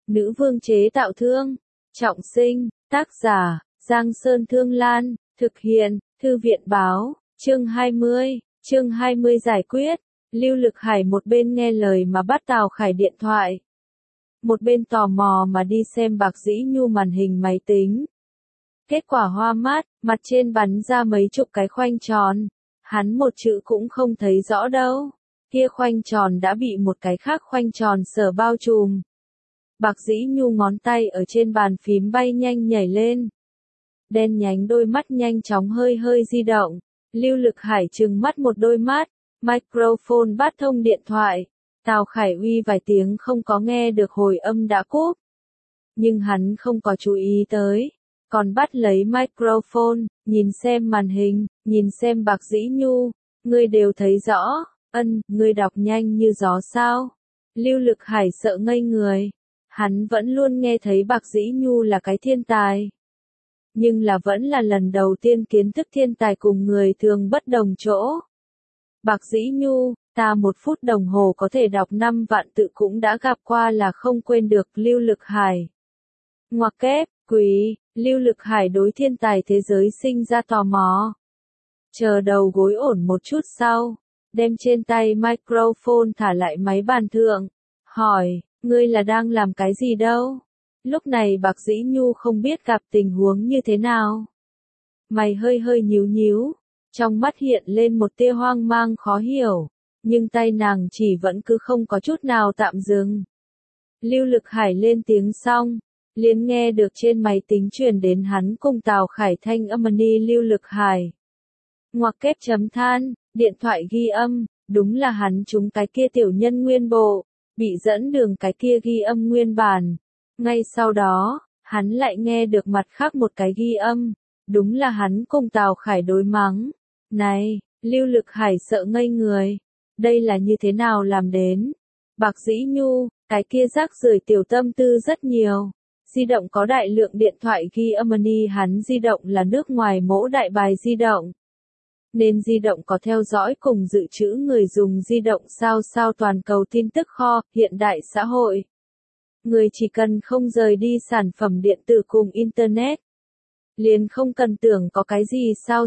Nữ vương chế tạo thương. Trọng sinh. Tác giả, Giang Sơn Thương Lan. Thực hiện, Thư viện báo. Chương 20. Chương 20 giải quyết. Lưu Lực Hải một bên nghe lời mà bắt Tào Khải điện thoại. Một bên tò mò mà đi xem Bạc Dĩ Nhu màn hình máy tính. Kết quả hoa mắt, mặt trên bắn ra mấy chục cái khoanh tròn. Hắn một chữ cũng không thấy rõ đâu. Kia khoanh tròn đã bị một cái khác khoanh tròn sở bao trùm. Bạc Dĩ Nhu ngón tay ở trên bàn phím bay nhanh nhảy lên. Đen nhánh đôi mắt nhanh chóng hơi hơi di động. Lưu Lực Hải trừng mắt một đôi mắt. Microphone bắt thông điện thoại. Tào Khải uy vài tiếng không có nghe được hồi âm đã cúp. Nhưng hắn không có chú ý tới. Còn bắt lấy microphone, nhìn xem màn hình, nhìn xem Bạc Dĩ Nhu. Ngươi đều thấy rõ, ngươi đọc nhanh như gió sao. Lưu Lực Hải sợ ngây người. Hắn vẫn luôn nghe thấy Bạc Dĩ Nhu là cái thiên tài. Nhưng là vẫn là lần đầu tiên kiến thức thiên tài cùng người thường bất đồng chỗ. Bạc Dĩ Nhu, ta 1 phút đồng hồ có thể đọc 5 vạn tự cũng đã gặp qua là không quên được. Lưu Lực Hải. Ngoặc kép, quý, Lưu Lực Hải đối thiên tài thế giới sinh ra tò mò. Chờ đầu gối ổn một chút sau, đem trên tay microphone thả lại máy bàn thượng. Hỏi, ngươi là đang làm cái gì đâu? Lúc này Bạc Dĩ Nhu không biết gặp tình huống như thế nào. Mày hơi hơi nhíu nhíu, trong mắt hiện lên một tia hoang mang khó hiểu, nhưng tay nàng chỉ vẫn cứ không có chút nào tạm dừng. Lưu Lực Hải lên tiếng xong, liền nghe được trên máy tính truyền đến hắn cùng Tào Khải thanh âm. Lưu Lực Hải. Ngoặc kép chấm than, điện thoại ghi âm, đúng là hắn trúng cái kia tiểu nhân nguyên bộ, bị dẫn đường cái kia ghi âm nguyên bản. Ngay sau đó, hắn lại nghe được mặt khác một cái ghi âm, đúng là hắn cùng Tào Khải đối mắng. Này, Lưu Lực Hải sợ ngây người, đây là như thế nào làm đến? Bạc Dĩ Nhu, cái kia rác rưởi tiểu tâm tư rất nhiều. Di động có đại lượng điện thoại ghi âm. Hắn di động là nước ngoài mẫu đại bài di động. Nên di động có theo dõi cùng dự trữ người dùng di động sao toàn cầu tin tức kho. Hiện đại xã hội, người chỉ cần không rời đi sản phẩm điện tử cùng Internet, liền không cần tưởng có cái gì sao.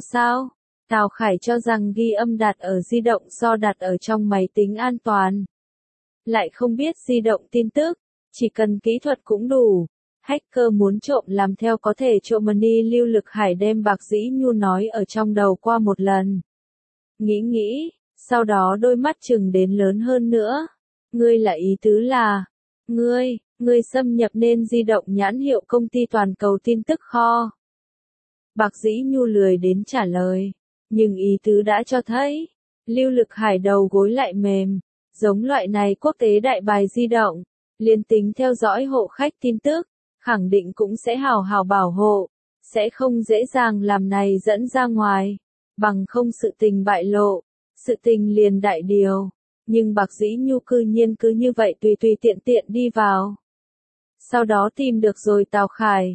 Tào Khải cho rằng ghi âm đặt ở di động so đặt ở trong máy tính an toàn. Lại không biết di động tin tức, chỉ cần kỹ thuật cũng đủ. Hacker muốn trộm làm theo có thể trộm. Lưu Lực Hải đem Bạc Dĩ Nhu nói ở trong đầu qua một lần. Nghĩ, sau đó đôi mắt chừng đến lớn hơn nữa. Ngươi là ý tứ là, ngươi xâm nhập nên di động nhãn hiệu công ty toàn cầu tin tức kho. Bạc Dĩ Nhu lười đến trả lời, nhưng ý tứ đã cho thấy. Lưu Lực Hải đầu gối lại mềm, giống loại này quốc tế đại bài di động, liên tính theo dõi hộ khách tin tức, khẳng định cũng sẽ hào hào bảo hộ, sẽ không dễ dàng làm này dẫn ra ngoài, bằng không sự tình bại lộ, sự tình liền đại điều. Nhưng Bạc Dĩ Nhu cư nhiên cứ như vậy tùy tiện đi vào. Sau đó tìm được rồi Tào Khải.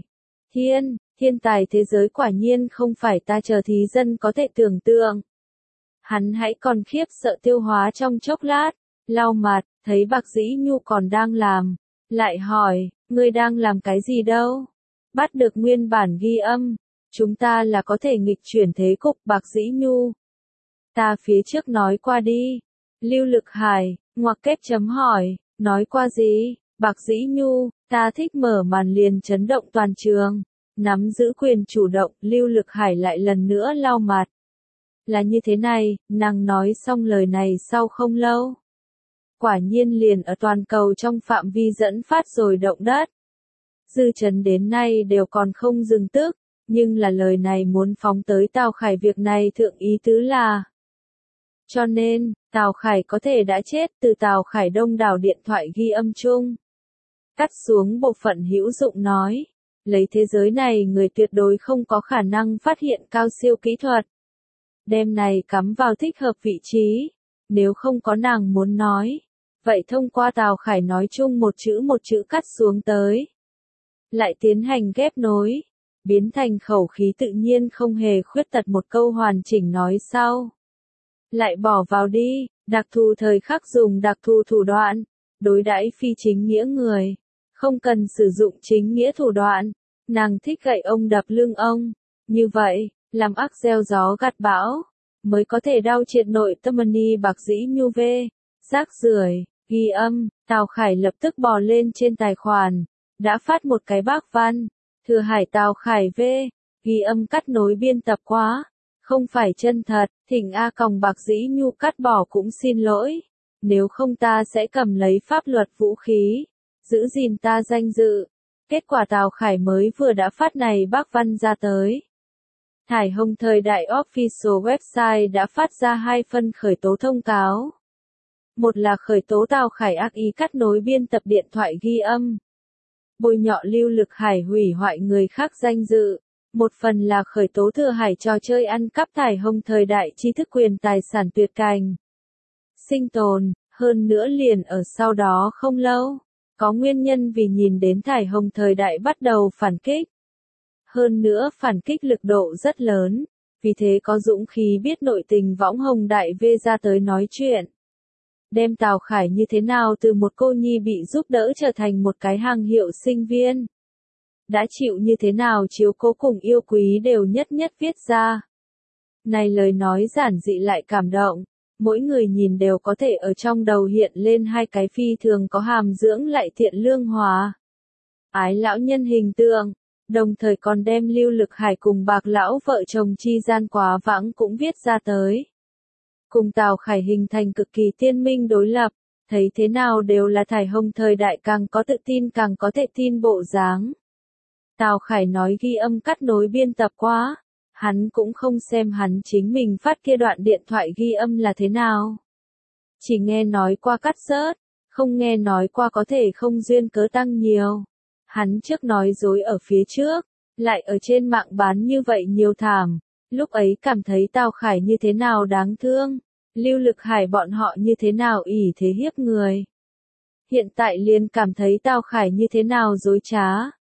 Thiên tài thế giới quả nhiên không phải ta chờ thí dân có thể tưởng tượng. Hắn hãy còn khiếp sợ tiêu hóa trong chốc lát, lau mặt, thấy Bạc Dĩ Nhu còn đang làm, lại hỏi, ngươi đang làm cái gì đâu? Bắt được nguyên bản ghi âm, chúng ta là có thể nghịch chuyển thế cục. Bạc Dĩ Nhu. Ta phía trước nói qua đi. Lưu Lực Hải, ngoặc kép chấm hỏi, nói qua gì? Bạc Dĩ Nhu, ta thích mở màn liền chấn động toàn trường, nắm giữ quyền chủ động. Lưu Lực Hải lại lần nữa lau mặt. Là như thế này, nàng nói xong lời này sau không lâu. Quả nhiên liền ở toàn cầu trong phạm vi dẫn phát rồi động đất. Dư chấn đến nay đều còn không dừng tức, nhưng là lời này muốn phóng tới Tào Khải việc này thượng ý tứ là. Cho nên, Tào Khải có thể đã chết từ Tào Khải đông đảo điện thoại ghi âm chung. Cắt xuống bộ phận hữu dụng nói, lấy thế giới này người tuyệt đối không có khả năng phát hiện cao siêu kỹ thuật. Đem này cắm vào thích hợp vị trí, nếu không có nàng muốn nói. Vậy thông qua Tào Khải nói chung một chữ cắt xuống tới. Lại tiến hành ghép nối, biến thành khẩu khí tự nhiên không hề khuyết tật một câu hoàn chỉnh nói sau. Lại bỏ vào đi, đặc thù thời khắc dùng đặc thù thủ đoạn, đối đãi phi chính nghĩa người, Không cần sử dụng chính nghĩa thủ đoạn. Nàng thích gậy ông đập lưng ông. Như vậy, làm ác gieo gió gặt bão, mới có thể đau triệt nội tâm ni bạc dĩ nhu vê. Rác rưởi, ghi âm, Tào Khải lập tức bò lên trên tài khoản. Đã phát một cái bác văn. Thừa Hải Tào Khải vê. Ghi âm cắt nối biên tập quá. Không phải chân thật, thỉnh A Còng bạc dĩ nhu cắt bỏ cũng xin lỗi. Nếu không ta sẽ cầm lấy pháp luật vũ khí. Giữ gìn ta danh dự. Kết quả Tào Khải mới vừa đã phát này bác văn ra tới. Thải Hồng Thời Đại Official Website đã phát ra 2 phân khởi tố thông cáo. Một là khởi tố Tào Khải ác ý cắt nối biên tập điện thoại ghi âm. Bôi nhọ Lưu Lực Hải hủy hoại người khác danh dự. Một phần là khởi tố Thừa Hải trò chơi ăn cắp Thải Hồng Thời Đại tri thức quyền tài sản tuyệt cảnh. Sinh tồn, hơn nữa liền ở sau đó không lâu. Có nguyên nhân vì nhìn đến Thải Hồng Thời Đại bắt đầu phản kích. Hơn nữa phản kích lực độ rất lớn, vì thế có dũng khí biết nội tình võng Hồng Đại V ra tới nói chuyện. Đem Tào Khải như thế nào từ một cô nhi bị giúp đỡ trở thành một cái hàng hiệu sinh viên. Đã chịu như thế nào chiếu cố cùng yêu quý đều nhất nhất viết ra. Này lời nói giản dị lại cảm động, mỗi người nhìn đều có thể ở trong đầu hiện lên 2 cái phi thường có hàm dưỡng lại thiện lương hòa. Ái lão nhân hình tượng, đồng thời còn đem Lưu Lực Hải cùng Bạc lão vợ chồng chi gian quá vãng cũng viết ra tới. Cùng Tào Khải hình thành cực kỳ tiên minh đối lập, thấy thế nào đều là Thải Hồng Thời Đại càng có tự tin càng có thể tin bộ dáng. Tào Khải nói ghi âm cắt nối biên tập quá, hắn cũng không xem hắn chính mình phát kia đoạn điện thoại ghi âm là thế nào. Chỉ nghe nói qua cắt rớt, không nghe nói qua có thể không duyên cớ tăng nhiều. Hắn trước nói dối ở phía trước, lại ở trên mạng bán như vậy nhiều thảm. Lúc ấy cảm thấy Tào Khải như thế nào đáng thương, Lưu Lực Hải bọn họ như thế nào ỷ thế hiếp người. Hiện tại liền cảm thấy Tào Khải như thế nào dối trá.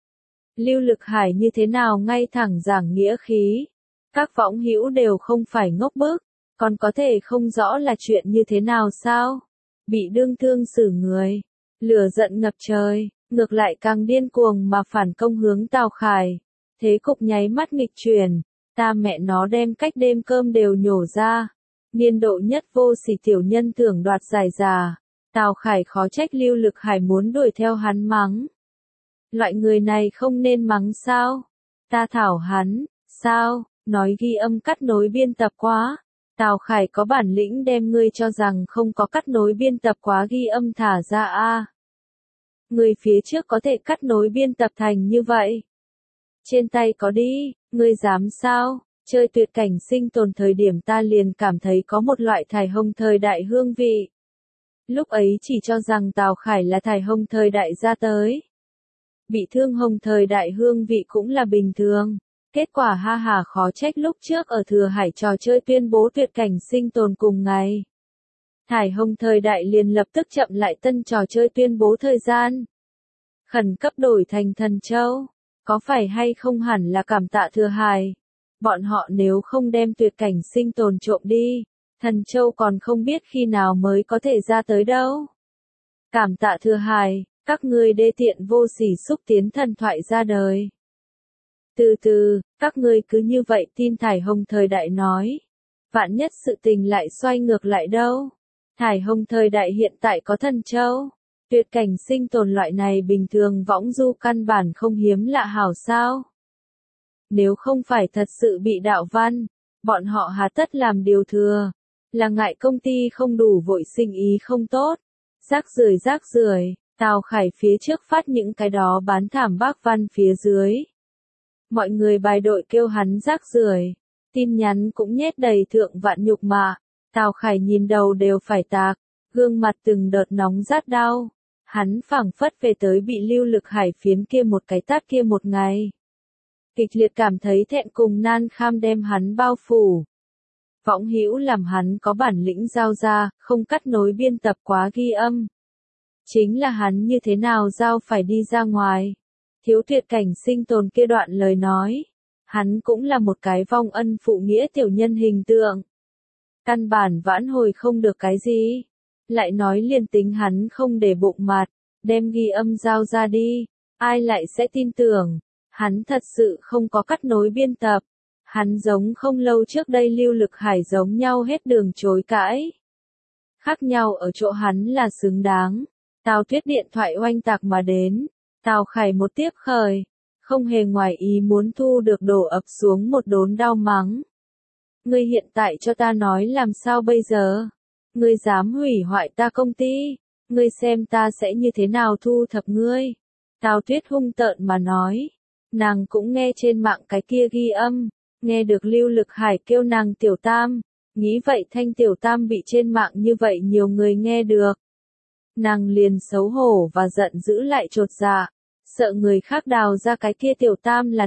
Lưu Lực Hải như thế nào ngay thẳng giảng nghĩa khí. Các võng hữu đều không phải ngốc bức, còn có thể không rõ là chuyện như thế nào sao. Bị đương thương xử người, lửa giận ngập trời, ngược lại càng điên cuồng mà phản công hướng Tào Khải. Thế cục nháy mắt nghịch chuyển, ta mẹ nó đem cách đêm cơm đều nhổ ra. Niên độ nhất vô sỉ tiểu nhân thưởng đoạt giải già. Tào Khải khó trách Lưu Lực Hải muốn đuổi theo hắn mắng. Loại người này không nên mắng sao? Ta thảo hắn, sao? Nói ghi âm cắt nối biên tập quá. Tào Khải có bản lĩnh đem ngươi cho rằng không có cắt nối biên tập quá ghi âm thả ra a. Người phía trước có thể cắt nối biên tập thành như vậy. Trên tay có đi, ngươi dám sao? Chơi tuyệt cảnh sinh tồn thời điểm ta liền cảm thấy có một loại Thải Hồng Thời Đại hương vị. Lúc ấy chỉ cho rằng Tào Khải là Thải Hồng Thời Đại ra tới. Bị thương Hồng Thời Đại hương vị cũng là bình thường. Kết quả ha hà khó trách lúc trước ở Thừa Hải trò chơi tuyên bố tuyệt cảnh sinh tồn cùng ngày. Thải Hồng Thời Đại liền lập tức chậm lại tân trò chơi tuyên bố thời gian. Khẩn cấp đổi thành Thần Châu. Có phải hay không hẳn là cảm tạ Thừa Hải. Bọn họ nếu không đem tuyệt cảnh sinh tồn trộm đi, Thần Châu còn không biết khi nào mới có thể ra tới đâu. Cảm tạ Thừa Hải, các ngươi đê tiện vô sỉ xúc tiến thần thoại ra đời. Từ từ, các ngươi cứ như vậy tin Thải Hồng Thời Đại nói. Vạn nhất sự tình lại xoay ngược lại đâu. Thải Hồng Thời Đại hiện tại có Thần Châu. Tuyệt cảnh sinh tồn loại này bình thường võng du căn bản không hiếm lạ hảo sao. Nếu không phải thật sự bị đạo văn, bọn họ hà tất làm điều thừa. Là ngại công ty không đủ vội sinh ý không tốt. Rác rưởi, Tào Khải phía trước phát những cái đó bán thảm bác văn phía dưới. Mọi người bài đội kêu hắn rác rưởi, tin nhắn cũng nhét đầy thượng vạn nhục mạ. Tào Khải nhìn đầu đều phải tạc, gương mặt từng đợt nóng rát đau. Hắn phảng phất về tới bị Lưu Lực Hải phiến kia một cái tát kia một ngày. Kịch liệt cảm thấy thẹn cùng nan kham đem hắn bao phủ. Võng hữu làm hắn có bản lĩnh giao ra, không cắt nối biên tập quá ghi âm. Chính là hắn như thế nào giao phải đi ra ngoài. Thiếu tuyệt cảnh sinh tồn kia đoạn lời nói. Hắn cũng là một cái vong ân phụ nghĩa tiểu nhân hình tượng. Căn bản vãn hồi không được cái gì. Lại nói liền tính hắn không để bụng mặt. đem ghi âm giao ra đi, ai lại sẽ tin tưởng, hắn thật sự không có cắt nối biên tập, hắn giống không lâu trước đây Lưu Lực Hải giống nhau hết đường chối cãi. Khác nhau ở chỗ hắn là xứng đáng, Tào Tuyết điện thoại oanh tạc mà đến, Tào Khải một tiếp khởi, không hề ngoài ý muốn thu được đổ ập xuống một đốn đau mắng. Ngươi hiện tại cho ta nói làm sao bây giờ? Ngươi dám hủy hoại ta công ty, ngươi xem ta sẽ như thế nào thu thập ngươi. Tào Tuyết hung tợn mà nói, nàng cũng nghe trên mạng cái kia ghi âm, nghe được Lưu Lực Hải kêu nàng tiểu tam, nghĩ vậy thanh tiểu tam bị trên mạng như vậy nhiều người nghe được. Nàng liền xấu hổ và giận dữ lại chột dạ, sợ người khác đào ra cái kia tiểu tam là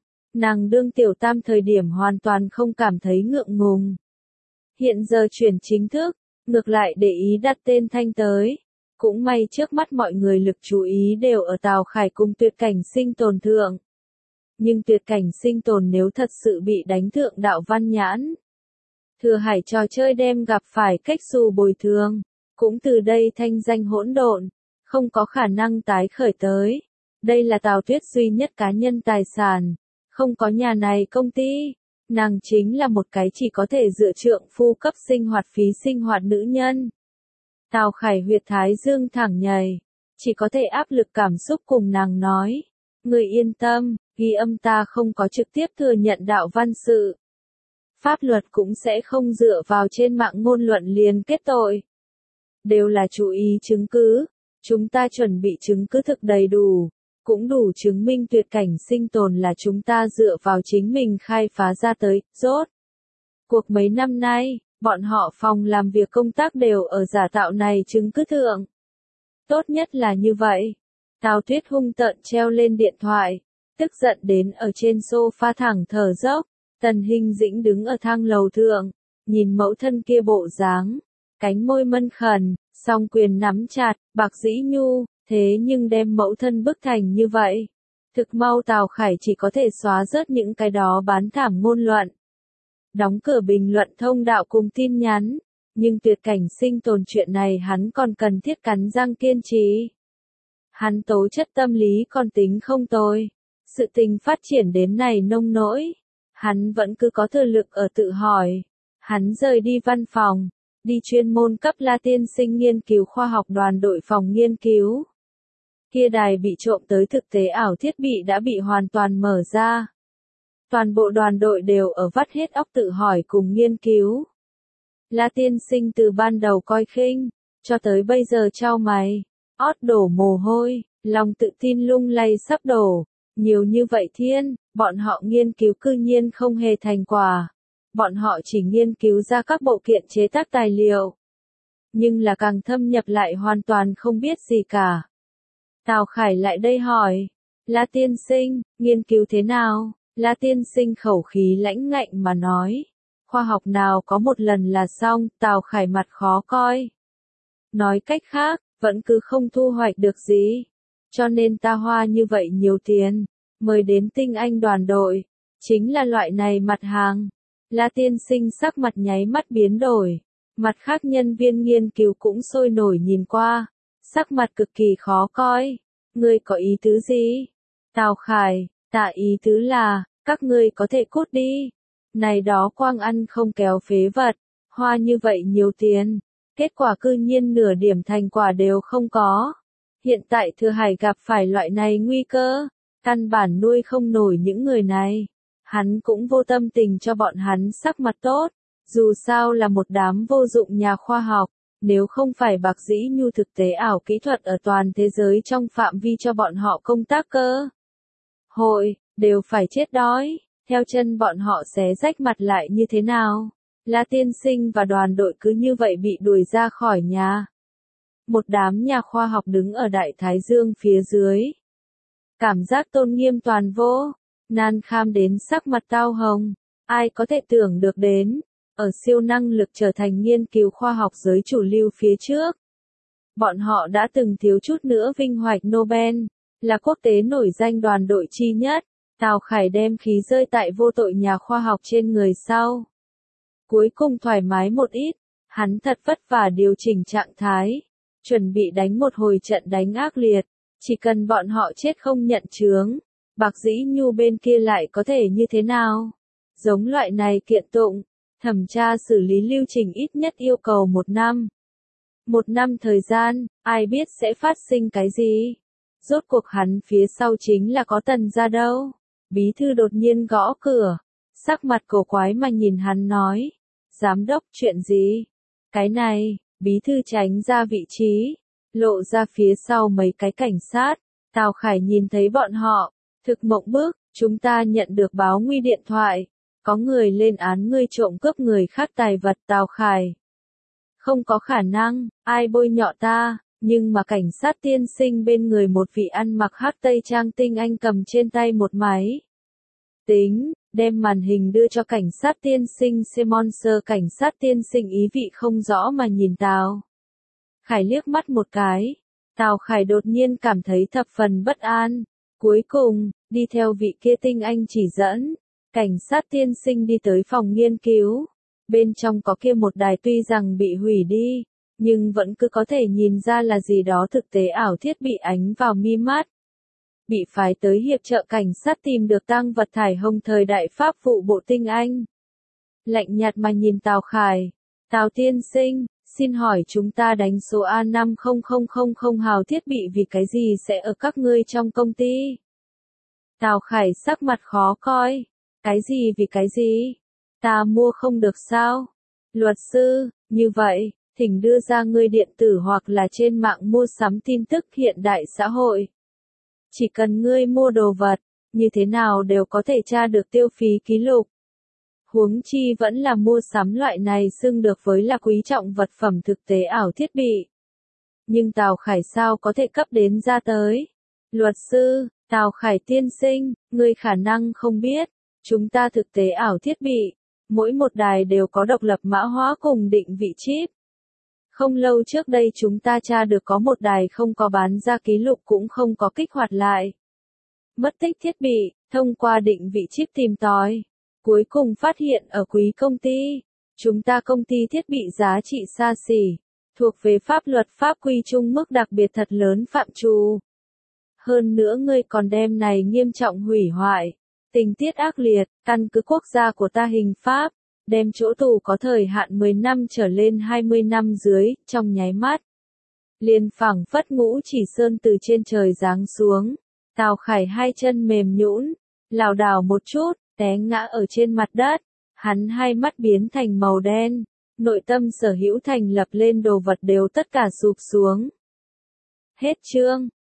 nàng đương tiểu tam thời điểm hoàn toàn không cảm thấy ngượng ngùng. Hiện giờ chuyển chính thức, ngược lại để ý đặt tên thanh tới. Cũng may trước mắt mọi người lực chú ý đều ở Tào Khải cùng Tuyệt Cảnh Sinh Tồn thượng. Nhưng Tuyệt Cảnh Sinh Tồn nếu thật sự bị đánh thượng đạo văn nhãn, Thừa Hải trò chơi đem gặp phải cách xù bồi thường, cũng từ đây thanh danh hỗn độn, không có khả năng tái khởi tới. Đây là Tào Tuyết duy nhất cá nhân tài sản, không có nhà này công ty, nàng chính là một cái chỉ có thể dựa trượng phu cấp sinh hoạt phí sinh hoạt nữ nhân. Tào Khải huyệt thái dương thẳng nhảy, chỉ có thể áp lực cảm xúc cùng nàng nói, người yên tâm, ghi âm ta không có trực tiếp thừa nhận đạo văn sự. Pháp luật cũng sẽ không dựa vào trên mạng ngôn luận liền kết tội. Đều là chú ý chứng cứ, chúng ta chuẩn bị chứng cứ thực đầy đủ, cũng đủ chứng minh Tuyệt Cảnh Sinh Tồn là chúng ta dựa vào chính mình khai phá ra tới, rốt. Cuộc mấy năm nay, bọn họ phòng làm việc công tác đều ở giả tạo này chứng cứ thượng. Tốt nhất là như vậy. Tào Tuyết hung tợn treo lên điện thoại, tức giận đến ở trên sofa thẳng thở dốc. Tần Hinh Dĩnh đứng ở thang lầu thượng, nhìn mẫu thân kia bộ dáng, cánh môi mân khẩn, song quyền nắm chặt, bạc dĩ nhu, thế nhưng đem mẫu thân bức thành như vậy. Thực mau Tào Khải chỉ có thể xóa rớt những cái đó bán thảm ngôn luận. Đóng cửa bình luận thông đạo cùng tin nhắn, nhưng Tuyệt Cảnh Sinh Tồn chuyện này hắn còn cần thiết cắn răng kiên trì. Hắn tố chất tâm lý còn tính không tồi, sự tình phát triển đến này nông nỗi. Hắn vẫn cứ có thừa lực ở tự hỏi. Hắn rời đi văn phòng, đi chuyên môn cấp La Tiên Sinh nghiên cứu khoa học đoàn đội phòng nghiên cứu. Kia đài bị trộm tới thực tế ảo thiết bị đã bị hoàn toàn mở ra. Toàn bộ đoàn đội đều ở vắt hết óc tự hỏi cùng nghiên cứu. La Tiên Sinh từ ban đầu coi khinh, cho tới bây giờ chau mày, ót đổ mồ hôi, lòng tự tin lung lay sắp đổ. Nhiều như vậy thiên, bọn họ nghiên cứu cư nhiên không hề thành quả. Bọn họ chỉ nghiên cứu ra các bộ kiện chế tác tài liệu. Nhưng là càng thâm nhập lại hoàn toàn không biết gì cả. Tào Khải lại đây hỏi. La Tiên Sinh, nghiên cứu thế nào? La Tiên Sinh khẩu khí lãnh ngạnh mà nói. Khoa học nào có một lần là xong, Tào Khải mặt khó coi. Nói cách khác, vẫn cứ không thu hoạch được gì. Cho nên ta hoa như vậy nhiều tiền, mời đến tinh anh đoàn đội, chính là loại này mặt hàng. La Tiên Sinh sắc mặt nháy mắt biến đổi, mặt khác nhân viên nghiên cứu cũng sôi nổi nhìn qua, sắc mặt cực kỳ khó coi. Ngươi có ý tứ gì? Tào Khải, tạ ý tứ là, các ngươi có thể cút đi. Này đó quang ăn không kéo phế vật, hoa như vậy nhiều tiền, kết quả cư nhiên nửa điểm thành quả đều không có. Hiện tại Thừa Hải gặp phải loại này nguy cơ, căn bản nuôi không nổi những người này. Hắn cũng vô tâm tình cho bọn hắn sắc mặt tốt, dù sao là một đám vô dụng nhà khoa học, nếu không phải Bạc Dĩ Nhu thực tế ảo kỹ thuật ở toàn thế giới trong phạm vi cho bọn họ công tác cơ hội, đều phải chết đói, theo chân bọn họ xé rách mặt lại như thế nào. La Tiên Sinh và đoàn đội cứ như vậy bị đuổi ra khỏi nhà. Một đám nhà khoa học đứng ở Đại Thái Dương phía dưới. Cảm giác tôn nghiêm toàn vô, nan kham đến sắc mặt tao hồng, ai có thể tưởng được đến, ở siêu năng lực trở thành nghiên cứu khoa học giới chủ lưu phía trước. Bọn họ đã từng thiếu chút nữa vinh hoạch Nobel, là quốc tế nổi danh đoàn đội chi nhất, Tào Khải đem khí rơi tại vô tội nhà khoa học trên người sau. Cuối cùng thoải mái một ít, hắn thật vất vả điều chỉnh trạng thái. chuẩn bị đánh một hồi trận đánh ác liệt, chỉ cần bọn họ chết không nhận chướng, Bạc Dĩ Nhu bên kia lại có thể như thế nào? Giống loại này kiện tụng, thẩm tra xử lý lưu trình ít nhất yêu cầu 1 năm. 1 năm thời gian, ai biết sẽ phát sinh cái gì? Rốt cuộc hắn phía sau chính là có Tần gia đâu. Bí thư đột nhiên gõ cửa, sắc mặt cổ quái mà nhìn hắn nói. Giám đốc, chuyện gì? Cái này, bí thư tránh ra vị trí, lộ ra phía sau mấy cái cảnh sát. Tào Khải nhìn thấy bọn họ, thực mộng bức, chúng ta nhận được báo nguy điện thoại. Có người lên án ngươi trộm cướp người khác tài vật. Tào Khải. Không có khả năng, ai bôi nhọ ta, nhưng mà cảnh sát tiên sinh bên người một vị ăn mặc hắc tây trang tinh anh cầm trên tay một máy tính, đem màn hình đưa cho cảnh sát tiên sinh Simonser. Cảnh sát tiên sinh ý vị không rõ mà nhìn Tào Khải liếc mắt một cái. Tào Khải đột nhiên cảm thấy thập phần bất an. Cuối cùng, đi theo vị kia tinh anh chỉ dẫn, cảnh sát tiên sinh đi tới phòng nghiên cứu. Bên trong có kia một đài tuy rằng bị hủy đi, nhưng vẫn cứ có thể nhìn ra là gì đó thực tế ảo thiết bị ánh vào mi mắt. Bị phái tới hiệp trợ cảnh sát tìm được tang vật thải hồng thời đại Pháp vụ bộ tinh anh. Lạnh nhạt mà nhìn Tào Khải. Tào tiên sinh, xin hỏi chúng ta đánh số A5000 hào thiết bị vì cái gì sẽ ở các ngươi trong công ty? Tào Khải sắc mặt khó coi. Cái gì vì cái gì? Ta mua không được sao? Luật sư, như vậy, thỉnh đưa ra ngươi điện tử hoặc là trên mạng mua sắm tin tức hiện đại xã hội. Chỉ cần ngươi mua đồ vật, như thế nào đều có thể tra được tiêu phí ký lục. Huống chi vẫn là mua sắm loại này xưng được với là quý trọng vật phẩm thực tế ảo thiết bị. Nhưng Tào Khải sao có thể cấp đến ra tới? Luật sư, Tào Khải tiên sinh, ngươi khả năng không biết, chúng ta thực tế ảo thiết bị, mỗi một đài đều có độc lập mã hóa cùng định vị chip. Không lâu trước đây chúng ta tra được có một đài không có bán ra ký lục cũng không có kích hoạt lại. Mất tích thiết bị, thông qua định vị chip tìm tòi. Cuối cùng phát hiện ở quý công ty. Chúng ta công ty thiết bị giá trị xa xỉ, thuộc về pháp luật pháp quy chung mức đặc biệt thật lớn phạm trù. Hơn nữa ngươi còn đem này nghiêm trọng hủy hoại. Tình tiết ác liệt, căn cứ quốc gia của ta hình pháp, đem chỗ tù có thời hạn 10 năm trở lên 20 năm dưới, trong nháy mắt. Liền phảng phất ngũ chỉ sơn từ trên trời giáng xuống. Tào Khải hai chân mềm nhũn, lảo đảo một chút, té ngã ở trên mặt đất. Hắn hai mắt biến thành màu đen, nội tâm sở hữu thành lập lên đồ vật đều tất cả sụp xuống. Hết chương.